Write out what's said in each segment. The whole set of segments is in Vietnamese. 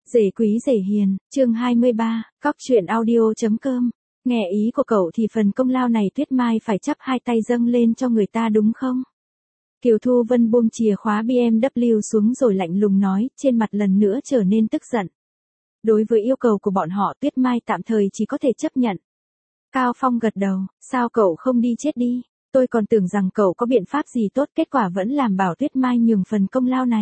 Rể quý rể hiền, chương 23, cóc truyện audio.com. Nghe ý của cậu thì phần công lao này Tuyết Mai phải chắp hai tay dâng lên cho người ta đúng không? Kiều Thu Vân buông chìa khóa BMW xuống rồi lạnh lùng nói, trên mặt lần nữa trở nên tức giận. Đối với yêu cầu của bọn họ Tuyết Mai tạm thời chỉ có thể chấp nhận. Cao Phong gật đầu, sao cậu không đi chết đi? Tôi còn tưởng rằng cậu có biện pháp gì tốt, kết quả vẫn làm bảo Tuyết Mai nhường phần công lao này.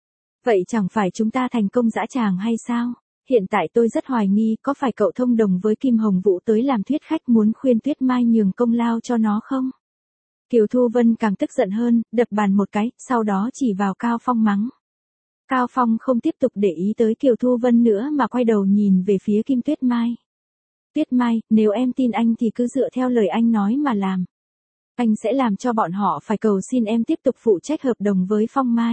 Vậy chẳng phải chúng ta thành công dã tràng hay sao? Hiện tại tôi rất hoài nghi có phải cậu thông đồng với Kim Hồng Vũ tới làm thuyết khách muốn khuyên Tuyết Mai nhường công lao cho nó không? Kiều Thu Vân càng tức giận hơn, đập bàn một cái, sau đó chỉ vào Cao Phong mắng. Cao Phong không tiếp tục để ý tới Kiều Thu Vân nữa mà quay đầu nhìn về phía Kim Tuyết Mai. Tuyết Mai, nếu em tin anh thì cứ dựa theo lời anh nói mà làm. Anh sẽ làm cho bọn họ phải cầu xin em tiếp tục phụ trách hợp đồng với Phong Mai.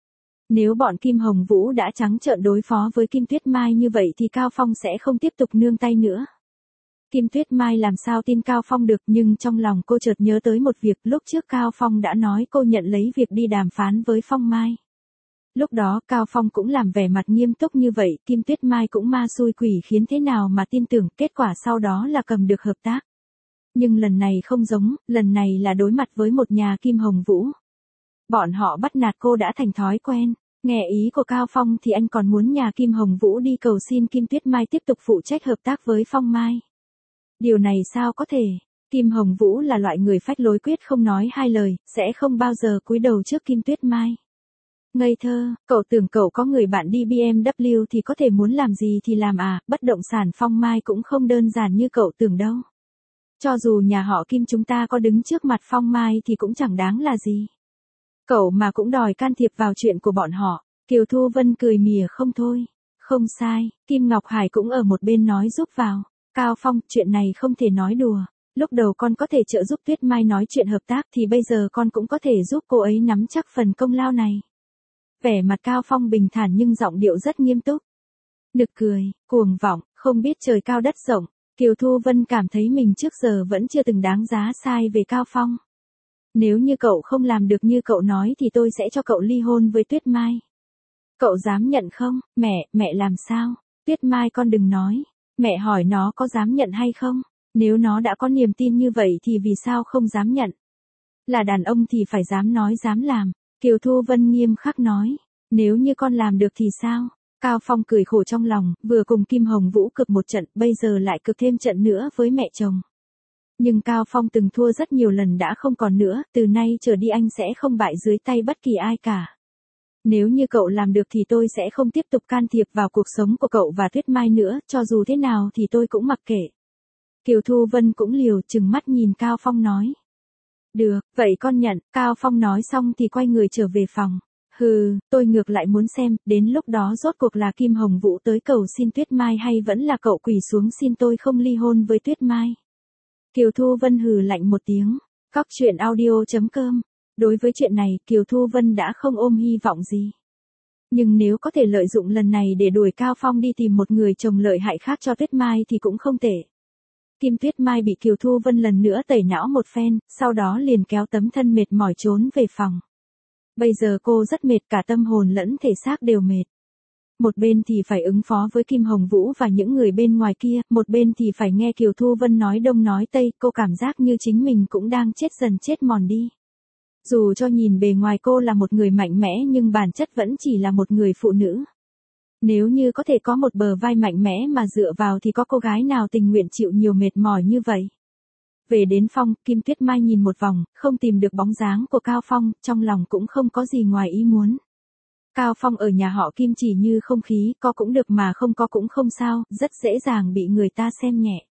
Nếu bọn Kim Hồng Vũ đã trắng trợn đối phó với Kim Tuyết Mai như vậy thì Cao Phong sẽ không tiếp tục nương tay nữa. Kim Tuyết Mai làm sao tin Cao Phong được, nhưng trong lòng cô chợt nhớ tới một việc, lúc trước Cao Phong đã nói cô nhận lấy việc đi đàm phán với Phong Mai. Lúc đó Cao Phong cũng làm vẻ mặt nghiêm túc như vậy, Kim Tuyết Mai cũng ma xui quỷ khiến thế nào mà tin tưởng, kết quả sau đó là cầm được hợp tác. Nhưng lần này không giống, lần này là đối mặt với một nhà Kim Hồng Vũ. Bọn họ bắt nạt cô đã thành thói quen, nghe ý của Cao Phong thì anh còn muốn nhà Kim Hồng Vũ đi cầu xin Kim Tuyết Mai tiếp tục phụ trách hợp tác với Phong Mai. Điều này sao có thể, Kim Hồng Vũ là loại người phách lối quyết không nói hai lời, sẽ không bao giờ cúi đầu trước Kim Tuyết Mai. Ngây thơ, cậu tưởng cậu có người bạn đi BMW thì có thể muốn làm gì thì làm à, bất động sản Phong Mai cũng không đơn giản như cậu tưởng đâu. Cho dù nhà họ Kim chúng ta có đứng trước mặt Phong Mai thì cũng chẳng đáng là gì. Cậu mà cũng đòi can thiệp vào chuyện của bọn họ. Kiều Thu Vân cười mỉa không thôi. Không sai, Kim Ngọc Hải cũng ở một bên nói giúp vào. Cao Phong, chuyện này không thể nói đùa. Lúc đầu con có thể trợ giúp Tuyết Mai nói chuyện hợp tác thì bây giờ con cũng có thể giúp cô ấy nắm chắc phần công lao này. Vẻ mặt Cao Phong bình thản nhưng giọng điệu rất nghiêm túc. Nực cười, cuồng vọng, không biết trời cao đất rộng. Kiều Thu Vân cảm thấy mình trước giờ vẫn chưa từng đáng giá sai về Cao Phong. Nếu như cậu không làm được như cậu nói thì tôi sẽ cho cậu ly hôn với Tuyết Mai. Cậu dám nhận không? Mẹ làm sao? Tuyết Mai con đừng nói. Mẹ hỏi nó có dám nhận hay không? Nếu nó đã có niềm tin như vậy thì vì sao không dám nhận? Là đàn ông thì phải dám nói dám làm. Kiều Thu Vân nghiêm khắc nói. Nếu như con làm được thì sao? Cao Phong cười khổ trong lòng, vừa cùng Kim Hồng Vũ cực một trận, bây giờ lại cực thêm trận nữa với mẹ chồng. Nhưng Cao Phong từng thua rất nhiều lần đã không còn nữa, từ nay trở đi anh sẽ không bại dưới tay bất kỳ ai cả. Nếu như cậu làm được thì tôi sẽ không tiếp tục can thiệp vào cuộc sống của cậu và Tuyết Mai nữa, cho dù thế nào thì tôi cũng mặc kệ. Kiều Thu Vân cũng liều chừng mắt nhìn Cao Phong nói. Được, vậy con nhận, Cao Phong nói xong thì quay người trở về phòng. Tôi ngược lại muốn xem, đến lúc đó rốt cuộc là Kim Hồng Vũ tới cầu xin Tuyết Mai hay vẫn là cậu quỳ xuống xin tôi không ly hôn với Tuyết Mai. Kiều Thu Vân hừ lạnh một tiếng. Cóc truyện audio.com. Đối với chuyện này, Kiều Thu Vân đã không ôm hy vọng gì. Nhưng nếu có thể lợi dụng lần này để đuổi Cao Phong đi tìm một người chồng lợi hại khác cho Tuyết Mai thì cũng không tệ. Kim Tuyết Mai bị Kiều Thu Vân lần nữa tẩy não một phen, sau đó liền kéo tấm thân mệt mỏi trốn về phòng. Bây giờ cô rất mệt, cả tâm hồn lẫn thể xác đều mệt. Một bên thì phải ứng phó với Kim Hồng Vũ và những người bên ngoài kia, một bên thì phải nghe Kiều Thu Vân nói đông nói tây, cô cảm giác như chính mình cũng đang chết dần chết mòn đi. Dù cho nhìn bề ngoài cô là một người mạnh mẽ nhưng bản chất vẫn chỉ là một người phụ nữ. Nếu như có thể có một bờ vai mạnh mẽ mà dựa vào thì có cô gái nào tình nguyện chịu nhiều mệt mỏi như vậy. Về đến phòng, Kim Tuyết Mai nhìn một vòng, không tìm được bóng dáng của Cao Phong, trong lòng cũng không có gì ngoài ý muốn. Cao Phong ở nhà họ Kim chỉ như không khí, có cũng được mà không có cũng không sao, rất dễ dàng bị người ta xem nhẹ.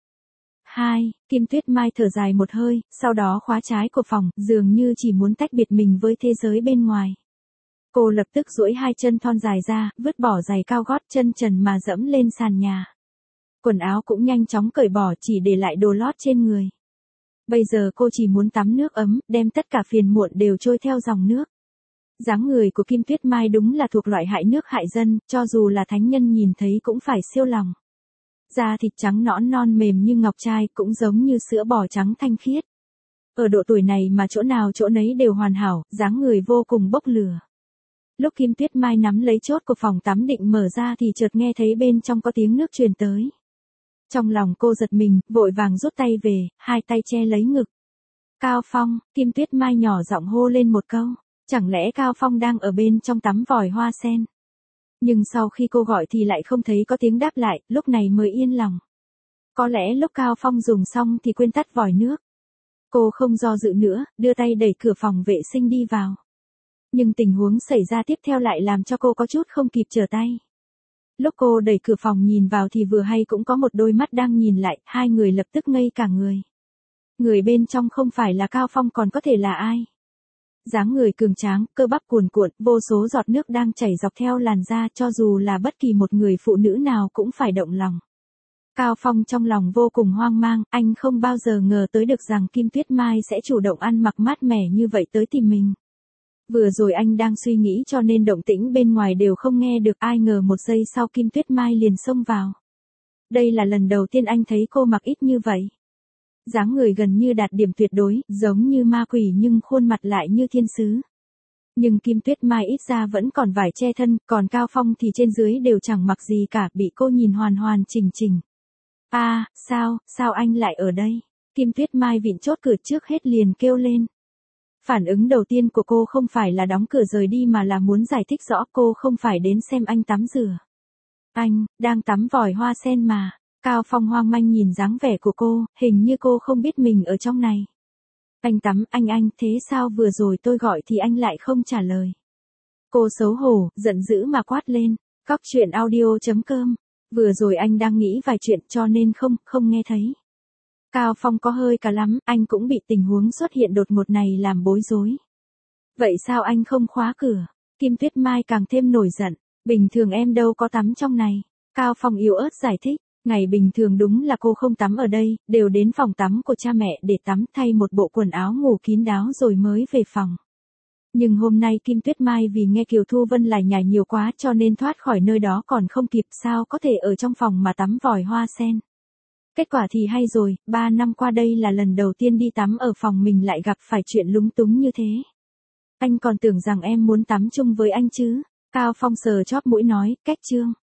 Kim Tuyết Mai thở dài một hơi, sau đó khóa trái của phòng, dường như chỉ muốn tách biệt mình với thế giới bên ngoài. Cô lập tức duỗi hai chân thon dài ra, vứt bỏ giày cao gót chân trần mà dẫm lên sàn nhà. Quần áo cũng nhanh chóng cởi bỏ chỉ để lại đồ lót trên người. Bây giờ cô chỉ muốn tắm nước ấm, đem tất cả phiền muộn đều trôi theo dòng nước. Dáng người của Kim Tuyết Mai đúng là thuộc loại hại nước hại dân, cho dù là thánh nhân nhìn thấy cũng phải siêu lòng. Da thịt trắng nõn non mềm như ngọc trai, cũng giống như sữa bò trắng thanh khiết. Ở độ tuổi này mà chỗ nào chỗ nấy đều hoàn hảo, dáng người vô cùng bốc lửa. Lúc Kim Tuyết Mai nắm lấy chốt của phòng tắm định mở ra thì chợt nghe thấy bên trong có tiếng nước truyền tới. Trong lòng cô giật mình, vội vàng rút tay về, hai tay che lấy ngực. Cao Phong, Kim Tuyết Mai nhỏ giọng hô lên một câu. Chẳng lẽ Cao Phong đang ở bên trong tắm vòi hoa sen? Nhưng sau khi cô gọi thì lại không thấy có tiếng đáp lại, lúc này mới yên lòng. Có lẽ lúc Cao Phong dùng xong thì quên tắt vòi nước. Cô không do dự nữa, đưa tay đẩy cửa phòng vệ sinh đi vào. Nhưng tình huống xảy ra tiếp theo lại làm cho cô có chút không kịp trở tay. Lúc cô đẩy cửa phòng nhìn vào thì vừa hay cũng có một đôi mắt đang nhìn lại, hai người lập tức ngây cả người. Người bên trong không phải là Cao Phong còn có thể là ai? Dáng người cường tráng, cơ bắp cuồn cuộn, vô số giọt nước đang chảy dọc theo làn da, cho dù là bất kỳ một người phụ nữ nào cũng phải động lòng. Cao Phong trong lòng vô cùng hoang mang, anh không bao giờ ngờ tới được rằng Kim Tuyết Mai sẽ chủ động ăn mặc mát mẻ như vậy tới tìm mình. Vừa rồi anh đang suy nghĩ cho nên động tĩnh bên ngoài đều không nghe được, ai ngờ một giây sau Kim Tuyết Mai liền xông vào. Đây là lần đầu tiên anh thấy cô mặc ít như vậy. Dáng người gần như đạt điểm tuyệt đối, giống như ma quỷ nhưng khuôn mặt lại như thiên sứ. Nhưng Kim Tuyết Mai ít ra vẫn còn vải che thân, còn Cao Phong thì trên dưới đều chẳng mặc gì cả, bị cô nhìn hoàn hoàn chỉnh chỉnh. Sao anh lại ở đây? Kim Tuyết Mai vịn chốt cửa trước hết liền kêu lên. Phản ứng đầu tiên của cô không phải là đóng cửa rời đi mà là muốn giải thích rõ cô không phải đến xem anh tắm rửa. Anh, đang tắm vòi hoa sen mà. Cao Phong hoang mang nhìn dáng vẻ của cô, hình như cô không biết mình ở trong này. Anh tắm, anh, thế sao vừa rồi tôi gọi thì anh lại không trả lời? Cô xấu hổ, giận dữ mà quát lên. Cóc truyện audio.com. Vừa rồi anh đang nghĩ vài chuyện cho nên không nghe thấy. Cao Phong có hơi cả lắm, anh cũng bị tình huống xuất hiện đột ngột này làm bối rối. Vậy sao anh không khóa cửa? Kim Tuyết Mai càng thêm nổi giận. Bình thường em đâu có tắm trong này. Cao Phong yếu ớt giải thích. Ngày bình thường đúng là cô không tắm ở đây, đều đến phòng tắm của cha mẹ để tắm, thay một bộ quần áo ngủ kín đáo rồi mới về phòng. Nhưng hôm nay Kim Tuyết Mai vì nghe Kiều Thu Vân lải nhải nhiều quá cho nên thoát khỏi nơi đó còn không kịp, sao có thể ở trong phòng mà tắm vòi hoa sen. Kết quả thì hay rồi, 3 năm qua đây là lần đầu tiên đi tắm ở phòng mình lại gặp phải chuyện lúng túng như thế. Anh còn tưởng rằng em muốn tắm chung với anh chứ. Cao Phong sờ chóp mũi nói, cách trương.